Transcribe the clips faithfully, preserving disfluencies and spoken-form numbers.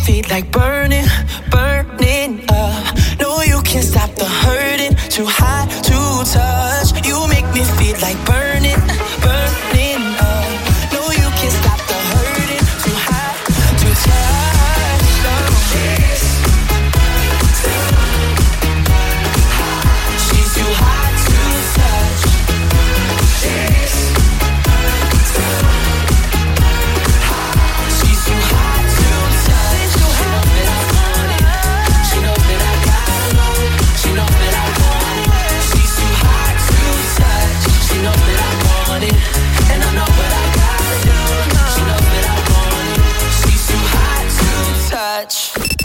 feet like burning, burning up. No, you can't stop the hurting. Too hot to touch. You make me feel like burning, burning up. No, you can't stop the hurting. Too hot to touch. Oh. She's too hot to touch. She's too hot to touch. She knows that I want it. She knows that I gotta know. She knows that I want it. She's too hot to touch. She knows that I want it. And I know what I gotta do. She knows that I want it. She's too hot to touch.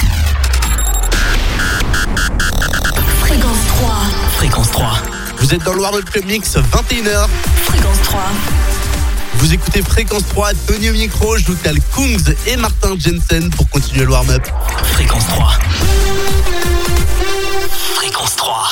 Fréquence trois. Fréquence trois. Vous êtes dans le Warm-Up Club Mix, vingt et une heures. Fréquence trois. Vous écoutez Fréquence trois, Tony au micro, je vous cale Kungs et Martin Jensen pour continuer le warm-up. Fréquence trois. Fréquence trois.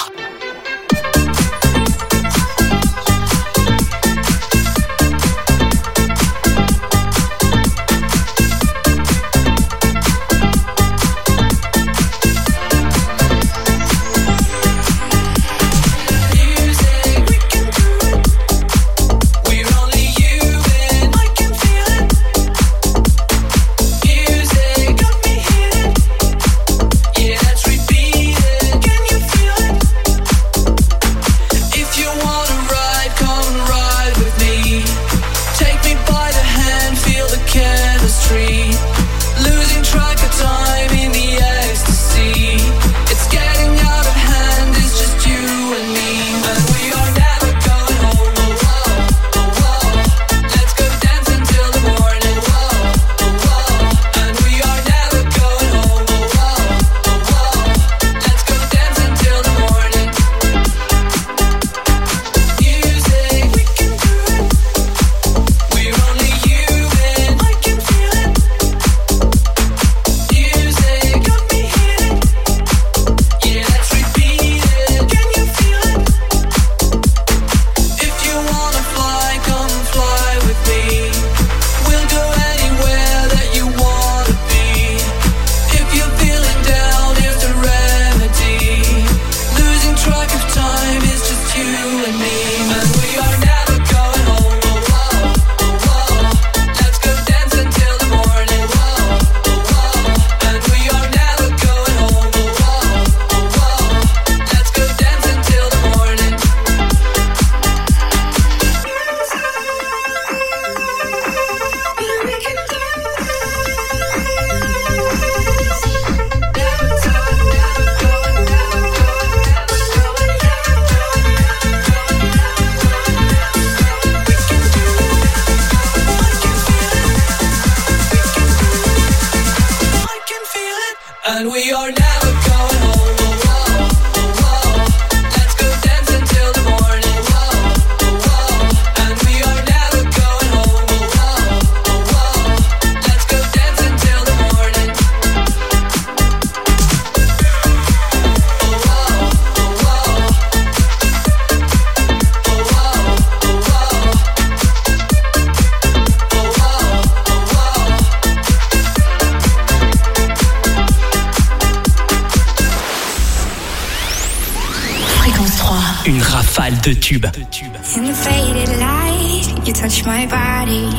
De tube. In the faded light, you touch my body.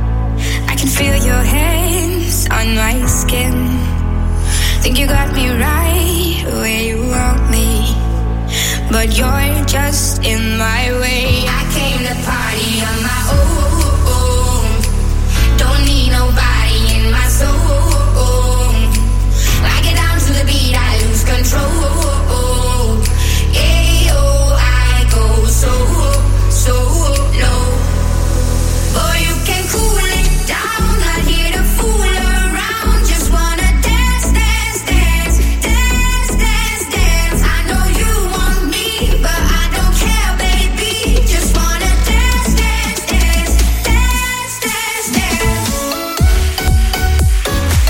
I can feel your hands on my skin. Think you got me right where you want me, but you're just in my way. I came to party on my own. Don't need nobody in my soul. I get down to the beat, I lose control. So, so low. Boy, you can cool it down. Not here to fool around. Just wanna dance, dance, dance, dance, dance, dance. I know you want me, but I don't care, baby. Just wanna dance, dance, dance, dance, dance, dance.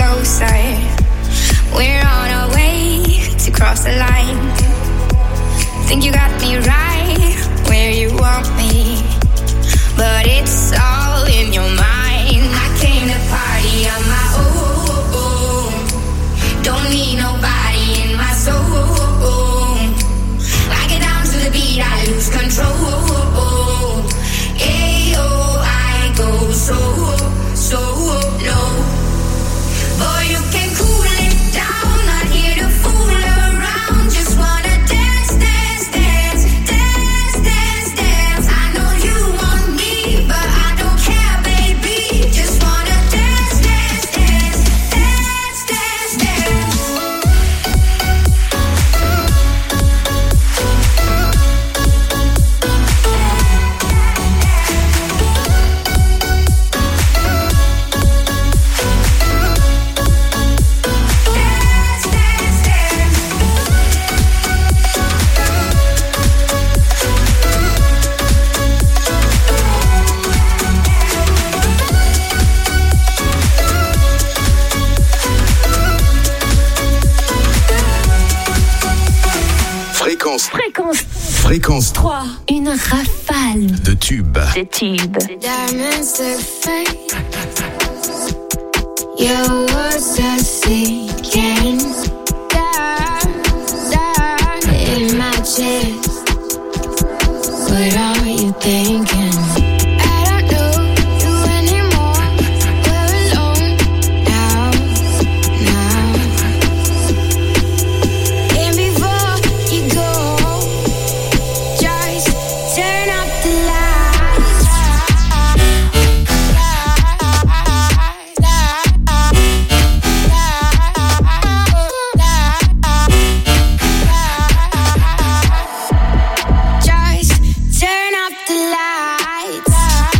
closer. We're on our way to cross the line. Think you got me right where you want me, but it's all in your mind. I came to party on my own. Don't need nobody in my soul. I get down to the beat, I lose control. Ayo, I go so, so low. Boy, you can cool it down, not here to fool around. Just wanna dance, dance, dance, dance, dance, dance. I know you want me, but I don't care, baby. Just wanna dance, dance, dance, dance, dance, dance. Fréquence. Fréquence Fréquence trois. Une rafale de tubes. de tubes. Diamonds are fake. Your words are sinking down, down in my chest. What are you thinking? I don't know you anymore. We're alone now, now. And before you go, just turn up the lights. Just turn up the lights.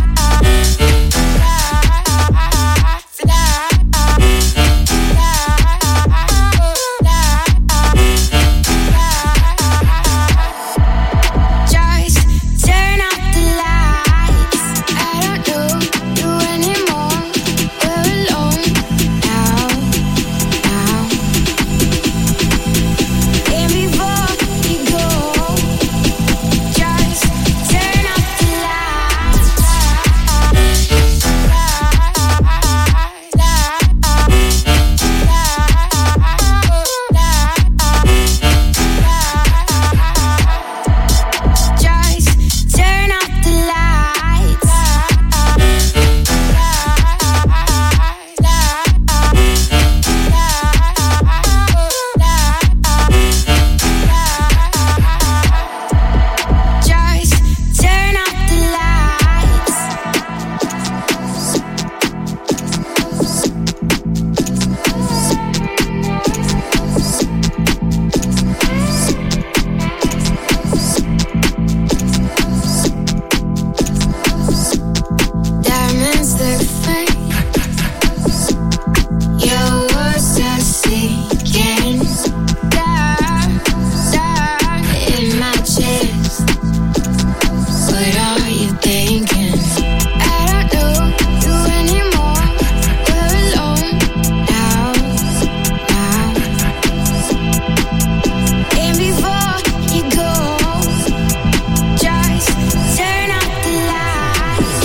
Just turn up the lights. I don't know you anymore. We're alone now, now. And before you go, just turn up the lights. Just turn up the lights. Just turn up the lights. Diamonds look fake. Your words are sinking down, down in my chest. What are you thinking? I don't know you anymore. We're alone now, now. And before you go, just turn up the lights.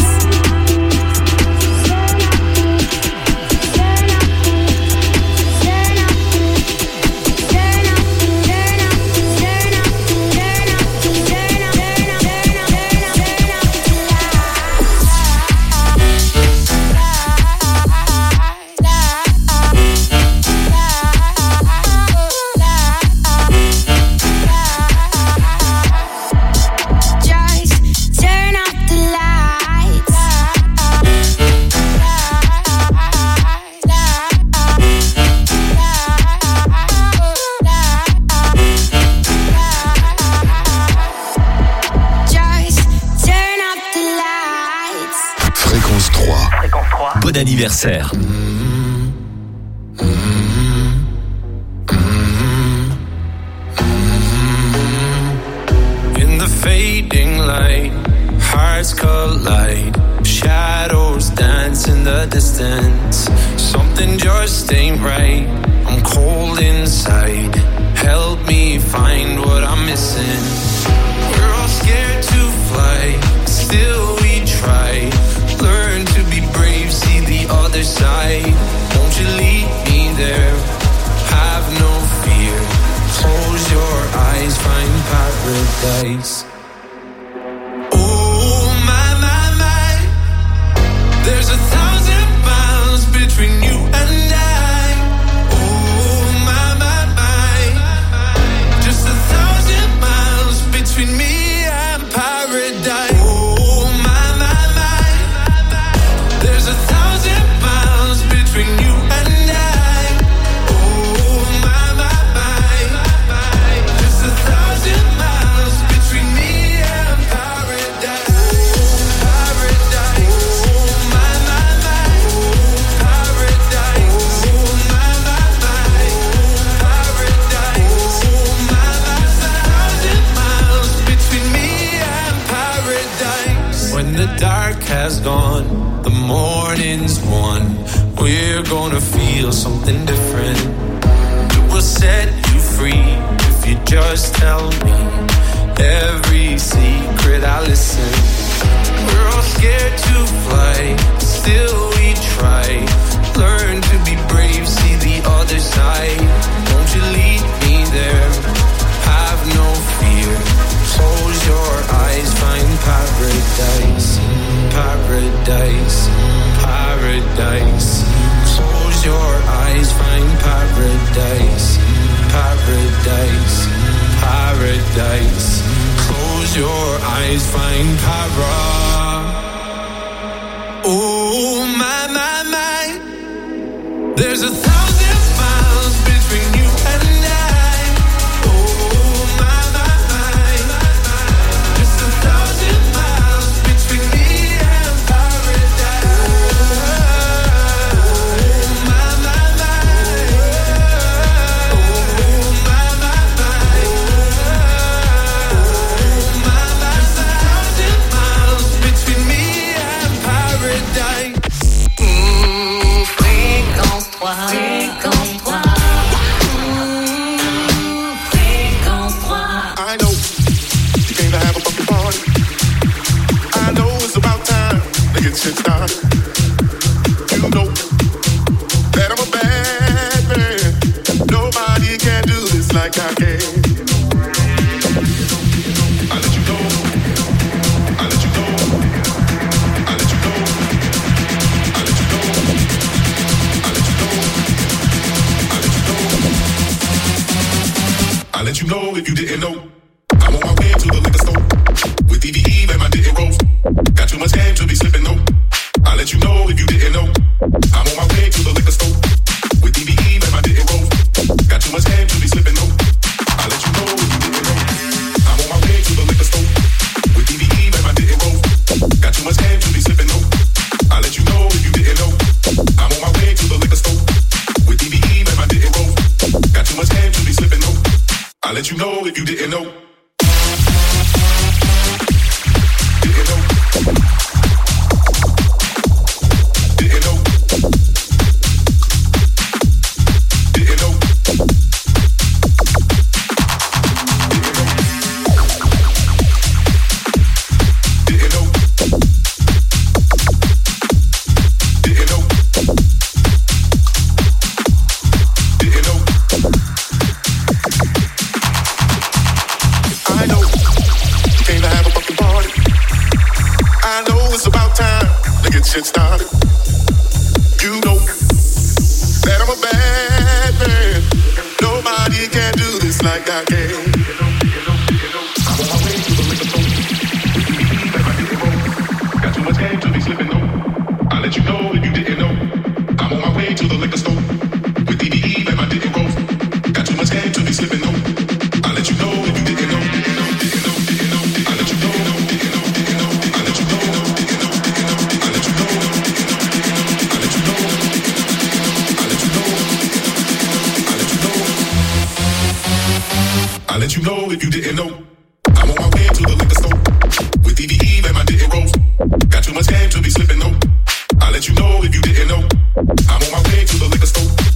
Turn up, turn up, turn up, turn up, turn up, turn up, turn up, turn up, turn up, turn up, turn up the Just turn up the lights. Just turn up the lights. Fréquence trois. Fréquence trois. Bon anniversaire. In the fading light, hearts collide. Shadows dance in the distance. Something just just ain't right. I'm cold inside. Help me find what I'm missing. We're all scared to fly, still we try. Learn to be brave, see the other side. Won't you lead me there? Have no fear. Close your eyes, find paradise. Oh my, my, my. There's a thousand miles between you and I. Oh my, my, my. Just a thousand miles between me and paradise. Oh my, my, my. There's a thousand miles between you and I. Oh my, my, my. Just a thousand miles between me and paradise. Paradise. Oh my, my, my. Paradise. Oh my, my, my. Paradise. Oh my, my, thousand miles between me and paradise. When the dark has gone, the morning's won. We're gonna feel something different. It will set you free if you just tell me every secret. I listen. We're all scared to fly, still we try. Learn to be brave, see the other side. Won't you lead me there? Have no fear. Close your eyes, find paradise. Paradise, paradise. Close your eyes, find paradise. Paradise, paradise. Close your eyes, find para. Oh my, my, my. There's a thousand miles between you and I. Oh my, my, my. Just a thousand miles between me and paradise. Oh my, my, my. Oh my, my, my. Oh my, my, thousand miles between me and paradise. Mmh, fréquence trois. Fréquence trois. Mmh, fréquence trois. I know you came to have a fucking party. I know it's about time to get shit started. You know that I'm a bad man. Nobody can do this like I can. I let you know. I let you know. I let you know. I let you know. I let you know. I let you know. I let you know if you didn't know. I'm on my way to the liquor store with D V E and my didn't roll. Got too much game to be slipping, no. I let you know if you didn't know. I'm on my way to the liquor store with D V E and my didn't roll. Got too much game to be slipping, no. I let you know if you didn't know. I'm on my way to the liquor store with D V E and my didn't roll. Got too much game to be slipping, no. I let you know if you didn't know. I'm on my way to the liquor store with D V E and my didn't roll. Got too much game to be slipping, no. I let you know if you didn't know. Didn't know. Didn't know. Didn't know. Didn't know. Didn't know. Didn't know. I know you came to have a fucking party. I know it's about time to get shit started. You know that I'm a bad man. Nobody can do this like I can. I'm on my way to the liquor store. Got too much game to be slipping, no. I let you know if you didn't know. I'm on my way to the liquor store with D V E and my didn't roll. Got too much game to be slipping, no. I let you know if you didn't know. Didn't know, didn't know, didn't know. I let you know, didn't know, didn't know. I let you know, didn't know, didn't know. I let you know, I let you know, I let you know, I let you know. I let you know if you didn't know. I'm on my way to the liquor store with D V E and my didn't roll. Got too much game to be slipping, no. I let you know if you didn't know. I'm on my way to the liquor store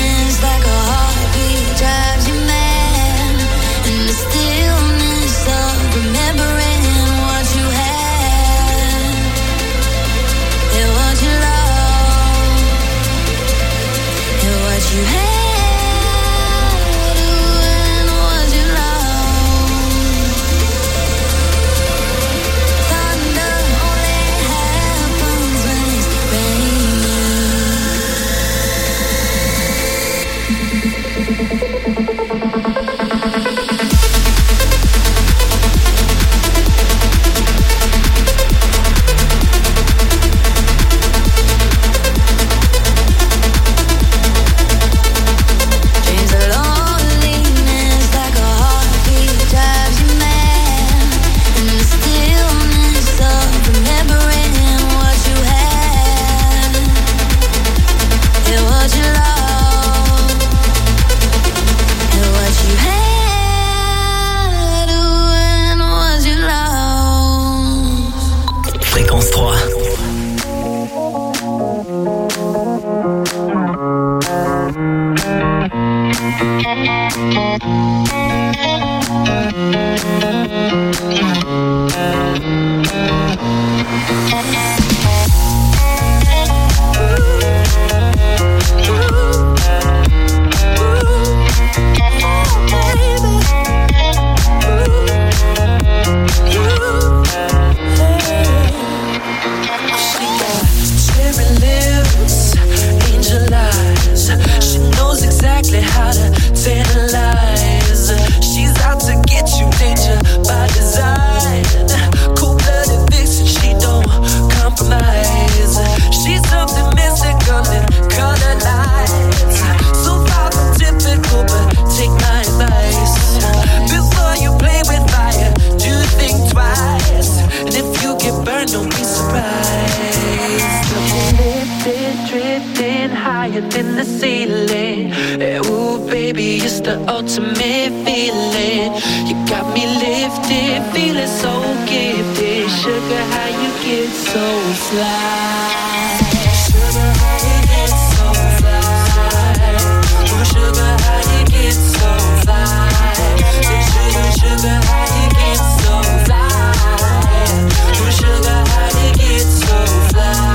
ceiling. Eh, ooh, baby, it's the ultimate feeling. You got me lifted, feeling so gifted. Sugar, how you get so fly? Sugar, how you get so fly? Ooh, sugar, how you get so fly? Sugar, sugar, how you get so fly? Ooh, sugar, how you get so fly?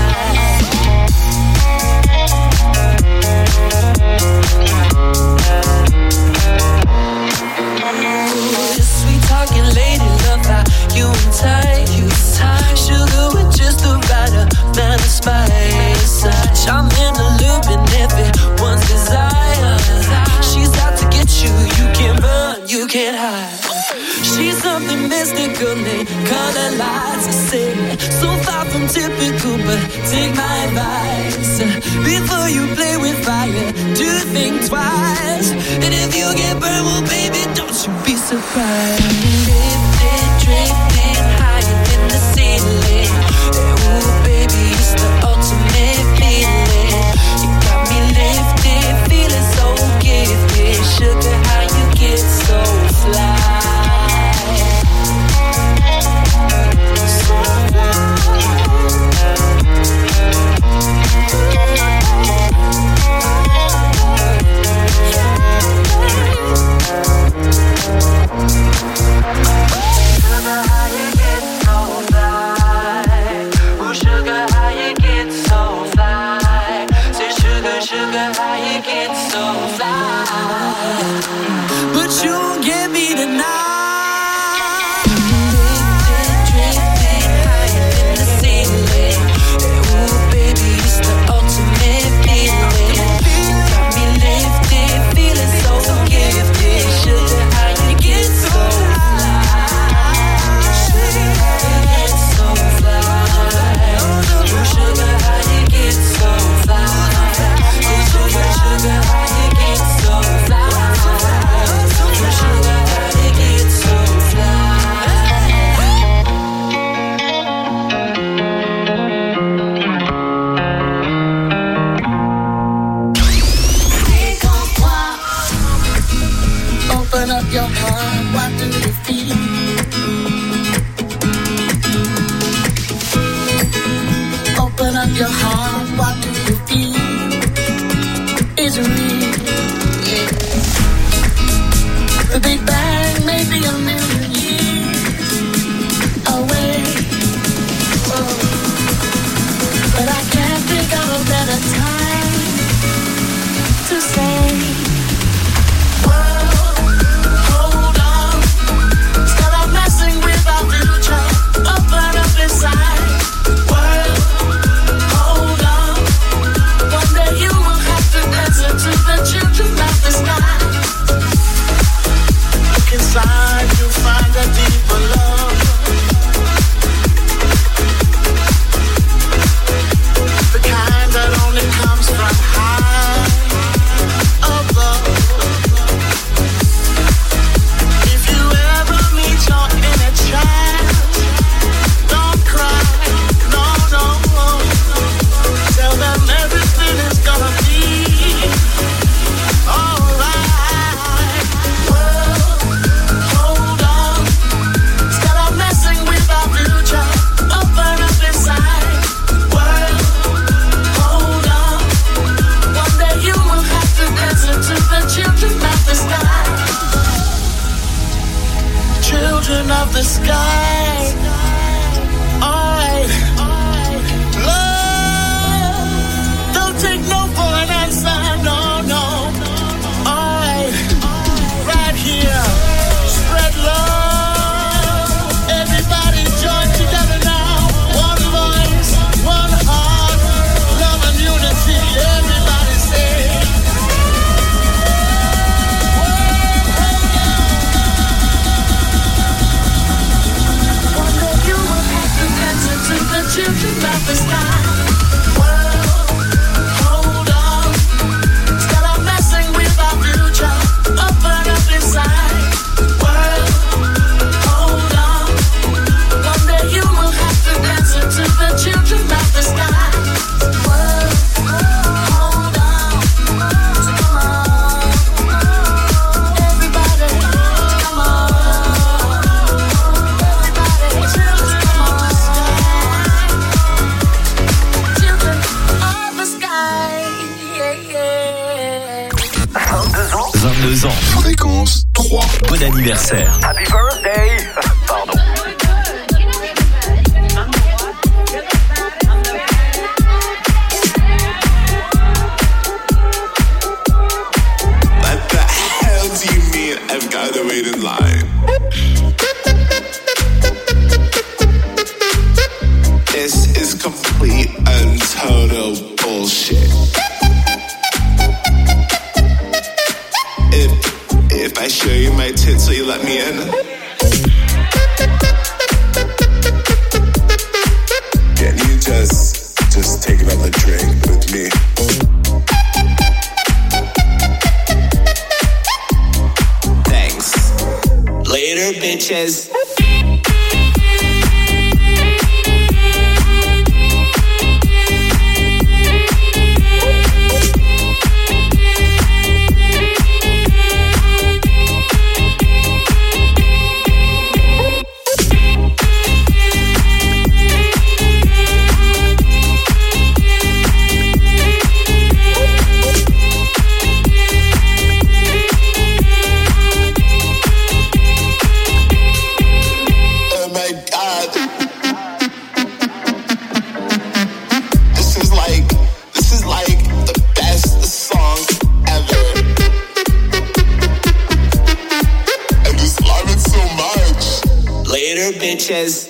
Sweet talking lady, love how you and tight, you tight. Sugar with just the right amount of spice. I'm in the loop and everyone's desire. She's out to get you, you can't run, you can't hide. She's something mystical, they color lights. I say, so far from typical, but take my advice. Before you play with fire, do think twice. And if you get burned, well, baby, don't you be surprised. Lifted, drifting higher than the ceiling. Ooh, baby, it's the ultimate feeling. You got me lifted, feeling so gifted. Sugar, how you get so fly? bon anniversaire. Happy birthday. Pardon. What the hell do you mean I've got to wait in line? This is complete and total bullshit. If if I show you my tits, will you let me in? Can you just just take another drink with me? Thanks. Later, bitches. Bitches.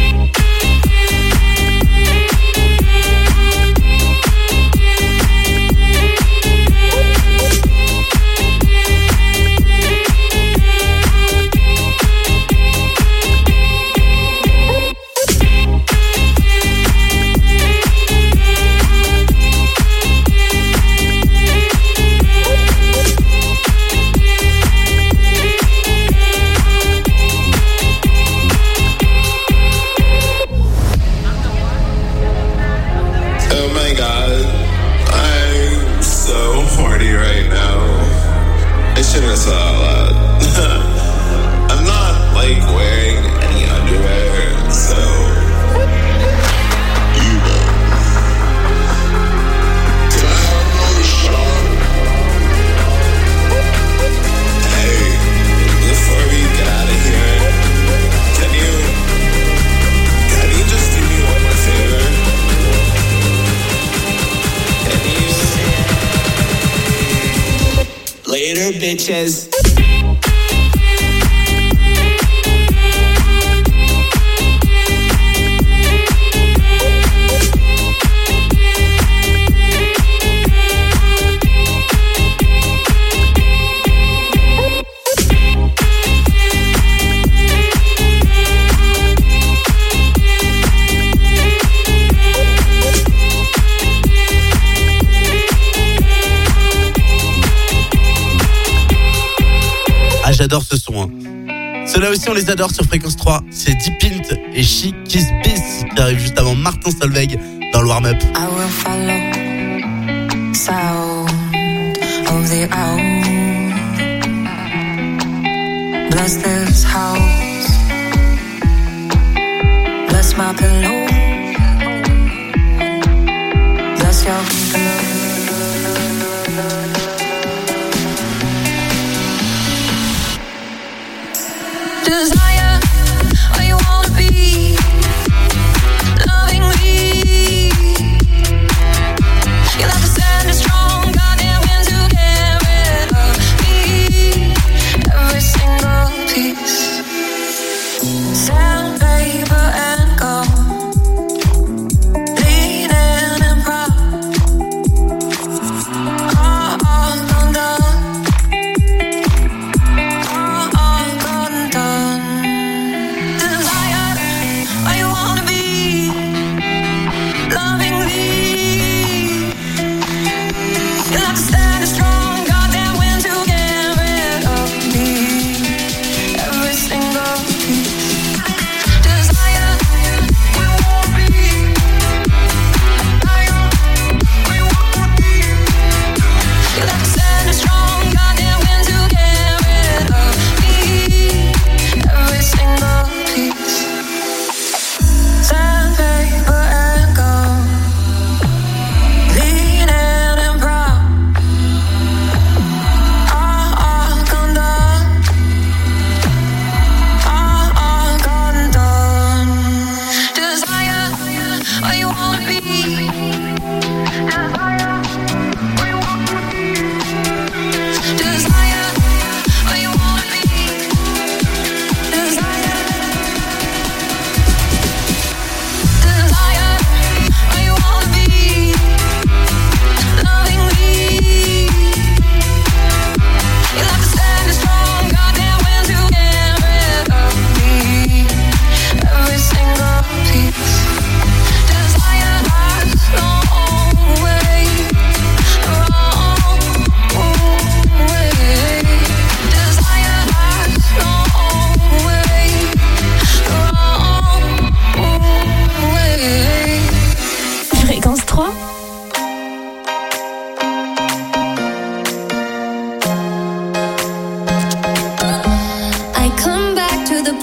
Bitches. J'adore ce son. Hein. Ceux-là aussi, on les adore sur Fréquence trois. C'est Deep Int et She Kiss Peace qui arrive juste avant Martin Solveig dans le warm-up. I will follow sound of the owl. Bless this house. Bless my pillow. Bless your pillow. Desire, where you wanna be, loving me. You like to stand a strong, goddamn wind to get rid of me. Every single piece, sandpaper and gold, leaning and proud. All, all done, done. All, all gone done.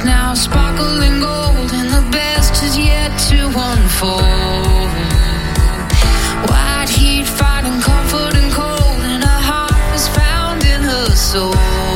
us now, sparkling gold, and the best is yet to unfold. White heat fighting comfort and cold, and her heart is found in her soul.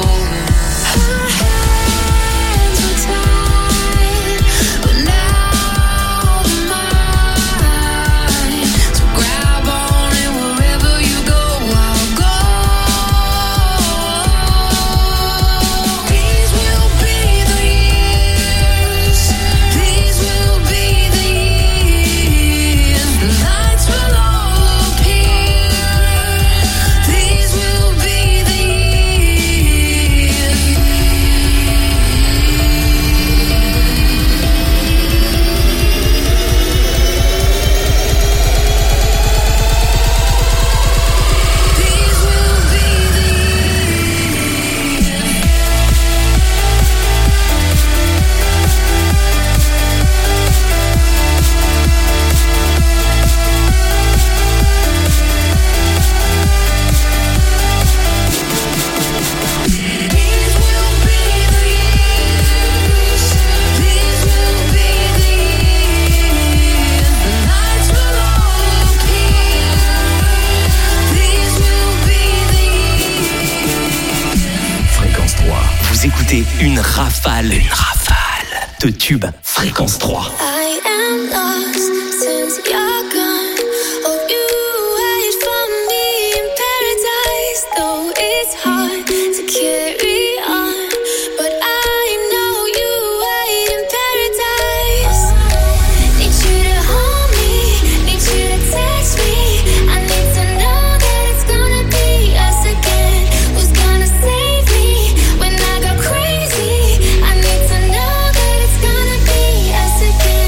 Une rafale, une rafale de tubes Fréquence trois. I am lost since you're gone. Hope you wait for me in paradise, though it's hard to carry on. But I know you wait in paradise. Need you to hold me, need you to text me. I need to know that it's gonna be us again. Who's gonna save me when I go crazy? I need to know that it's gonna be us again.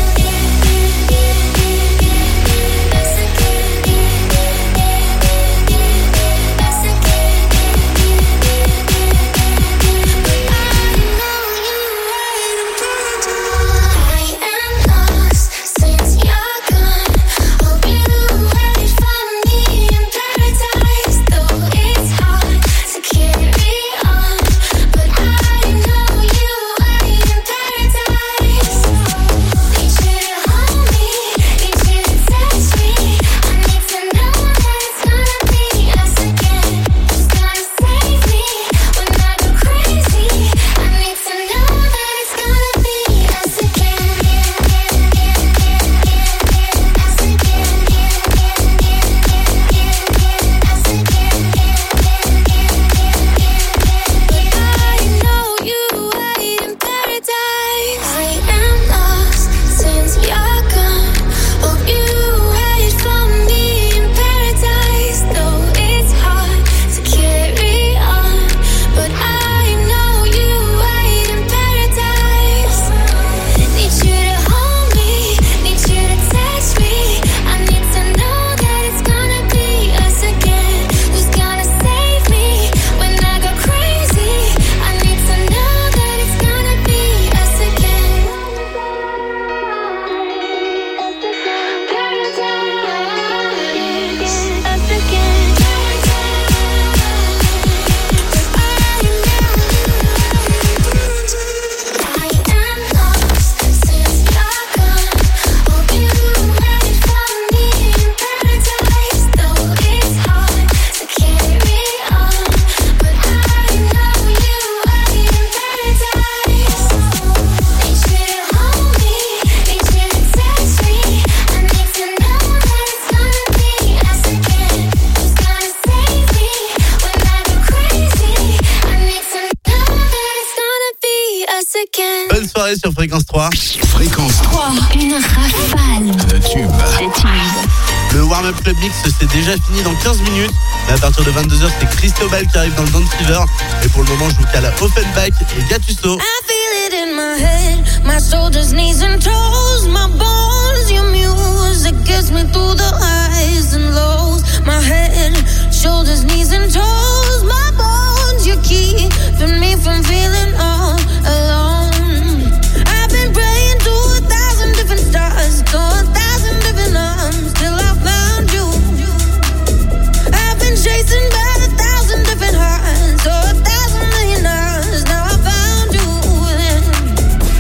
Us again. Us again. I am lost since you're gone. Hope you wait for me in paradise, though it's hard to carry on. But I know you wait in paradise. Need you to hold me, need you to text me. I need to know that it's gonna be us again. Who's gonna save me when I go crazy? I need to know that it's gonna be us again. Us again. Us again. But I know you wait in paradise. I am lost since you're gone. Hope you wait for me in paradise, though it's hard to carry on. But I know you wait in paradise. Need you to hold me, need you to text me. I need to know that it's gonna be us again. Who's gonna save me when I go crazy? I need to know that it's gonna be us again. Paradise, us again. I am lost since you're gone. Hope you wait for me in paradise, though it's hard to carry on. But I know you wait in paradise. Need you to hold me, need you to text me. I need to know that it's gonna be us again. Who's gonna save me when I go crazy? I need to know that it's gonna be us again. Bonne soirée sur Fréquence trois. Fréquence trois. Une rafale de tubes. de tubes. Le Warm-Up Club Mix, c'est déjà fini dans quinze minutes. Mais à partir de vingt-deux heures, c'est Christobal qui arrive dans le Dance Fever. Et pour le moment, je vous cale à Offenbach et Gattuso. I feel it in my head, my shoulders, knees and toes, my bones, your music gets me through the highs and lows. My head, shoulders, knees and toes, my bones, you keeping me from feeling all alone. I've been praying to a thousand different stars, to a thousand different arms, till I found you. I've been chasing by a thousand different hearts, so a thousand million hours, now I found you.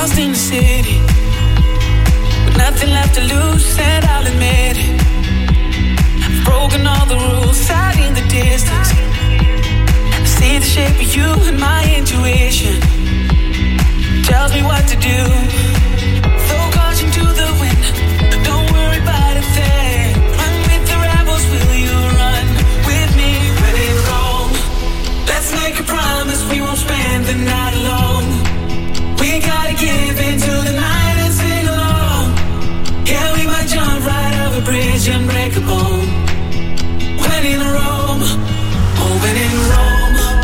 lost in the city, with nothing left to lose, and I'll admit it. I've broken all the rules out in the distance. I see the shape of you and my intuition tells me what to do. Throw caution to the wind, don't worry about a thing. Run with the rebels, will you run with me? When in Rome, let's make a promise we won't spend the night alone. We gotta give into the night and sing along. Yeah, we might jump right over a bridge and break a bone. When in Rome, oh, when in Rome.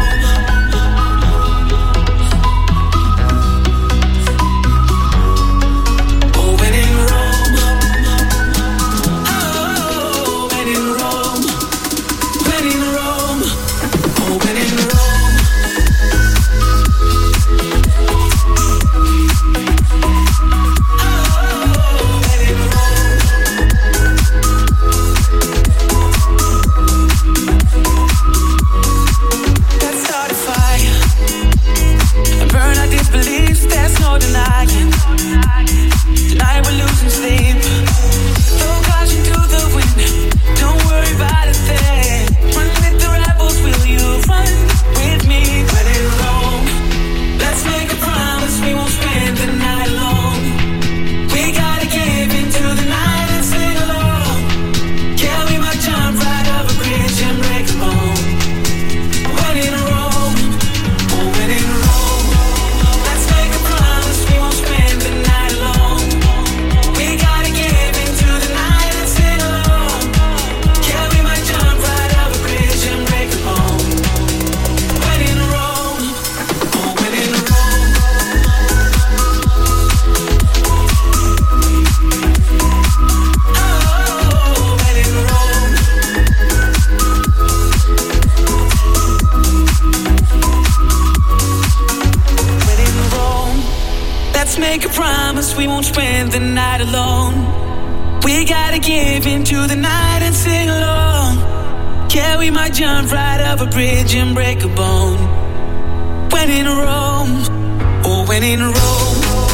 Make a promise we won't spend the night alone. We gotta give into the night and sing along. Yeah, we might jump right off a bridge and break a bone. When in Rome, oh, when in Rome.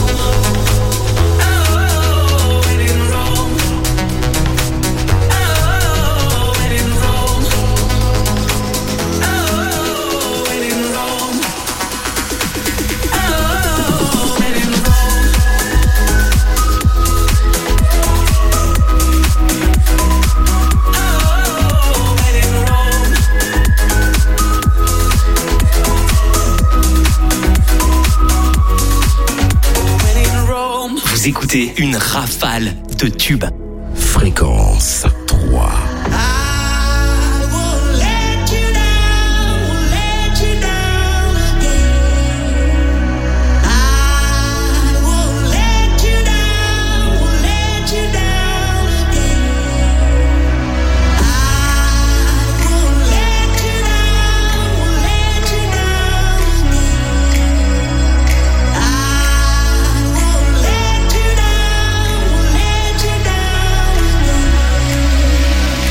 Vous écoutez une rafale de tubes. Fréquence trois. Let you down.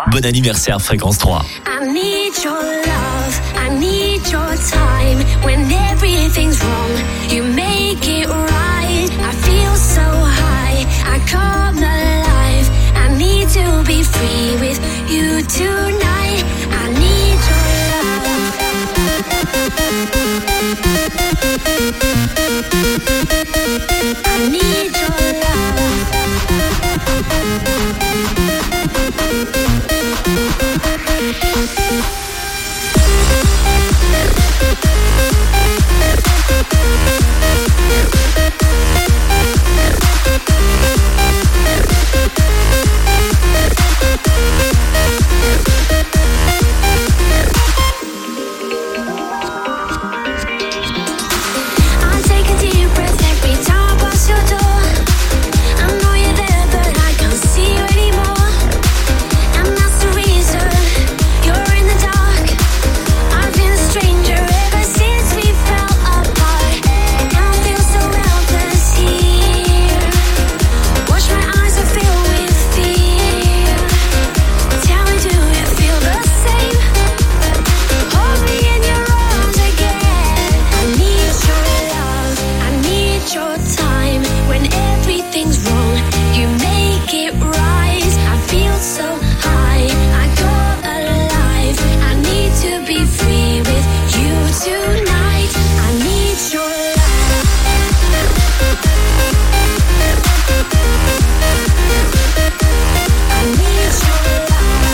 Bon anniversaire Fréquence trois. I need your love, I need your time. When everything's wrong, you make it right. I feel so high, I come alive. I need to be free with you tonight. I need your love. I need your love. I take a deep breath every time I pass your door. I know you're there, but I can't see you anymore. And that's the reason you're in the dark. I've been a stranger ever since we fell apart. And I feel so helpless here. Watch my eyes are filled with fear. Tell me, do you feel the same? Hold me in your arms again. I need your love, I need your time. When everything's wrong, you make it right. I feel so high, I go alive. I need to be free with you tonight. I need your love. I need your love.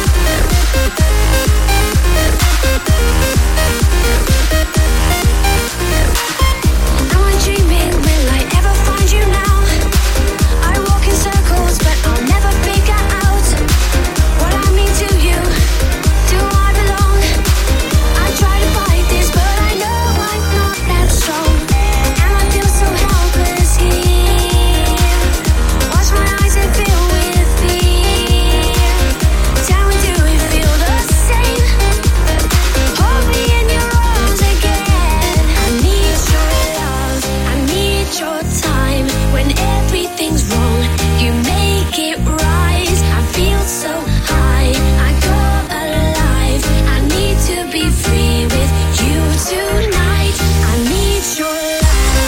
Am I dreaming? Will I ever find you now? I walk in circles, but I'll never figure out what I mean to you. Do I belong? I try to fight this, but I know I'm not that strong. And I feel so helpless here. Watch my eyes and fill with fear. Tell me, do you feel the same? Hold me in your arms again. I need your love, I need your time. When everything's wrong, you make it right. I feel so high, I go alive. I need to be free with you tonight. I need your love.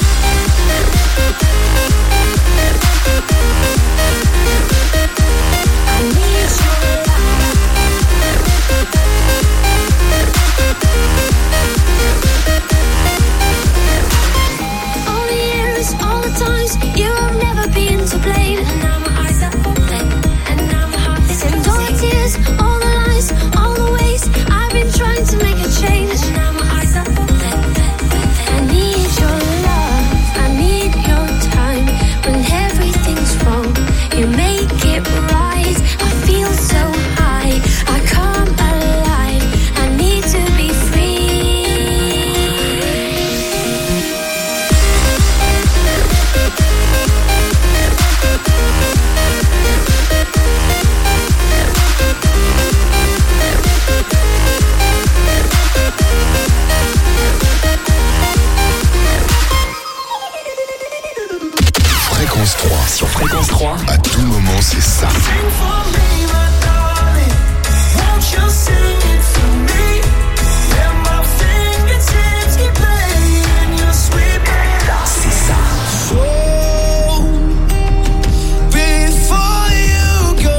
I need your love. All the years, all the times, you have never been to blame. And now my eyes are open, and now my heart is empty. All the tears, all the lies, all the ways I've been trying to make a change. And now my eyes are open. I need your love, I need your time. When everything's wrong, you make it right. I feel so high, I come alive. I need to be free. Fréquence trois. Sur Fréquence trois, À tout moment, c'est ça. c'est ça. Before you go,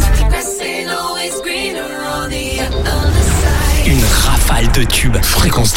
Une rafale de tubes. Fréquence